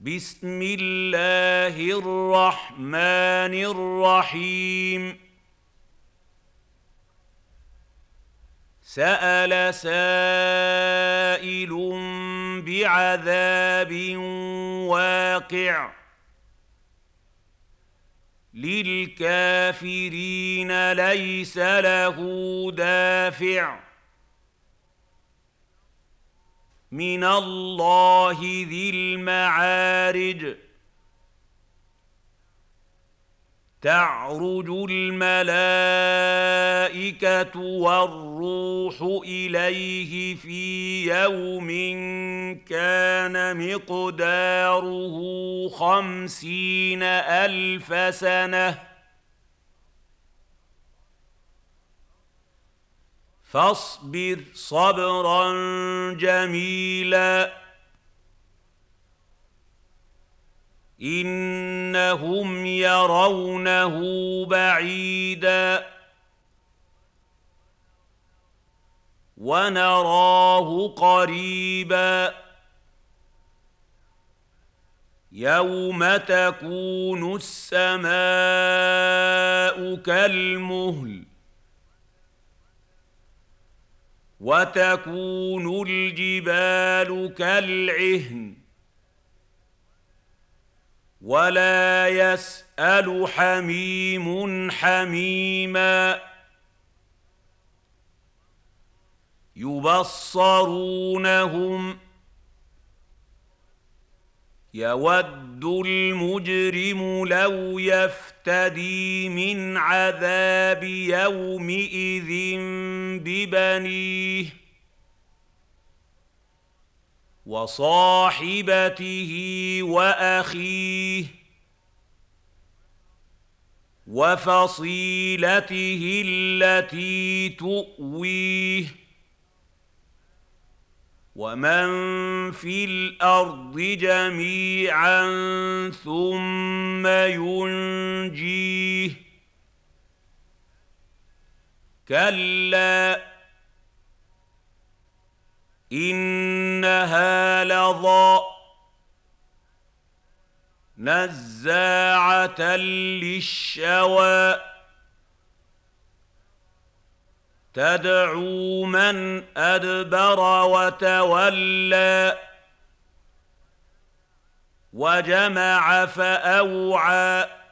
بسم الله الرحمن الرحيم سأل سائل بعذاب واقع للكافرين ليس له دافع من الله ذي المعارج تعرج الملائكة والروح إليه في يوم كان مقداره 50,000 سنة فاصبر صبرا جميلا إنهم يرونه بعيدا ونراه قريبا يوم تكون السماء كالمهل وتكون الجبال كالعهن ولا يسأل حميم حميما يبصرونهم يود المجرم لو يفتدي من عذاب يومئذ ببنيه وصاحبته وأخيه وفصيلته التي تؤويه ومن في الأرض جميعا ثم ينجيه كلا إنها لظى نزاعة للشوى تدعو من أدبر وتولى وجمع فأوعى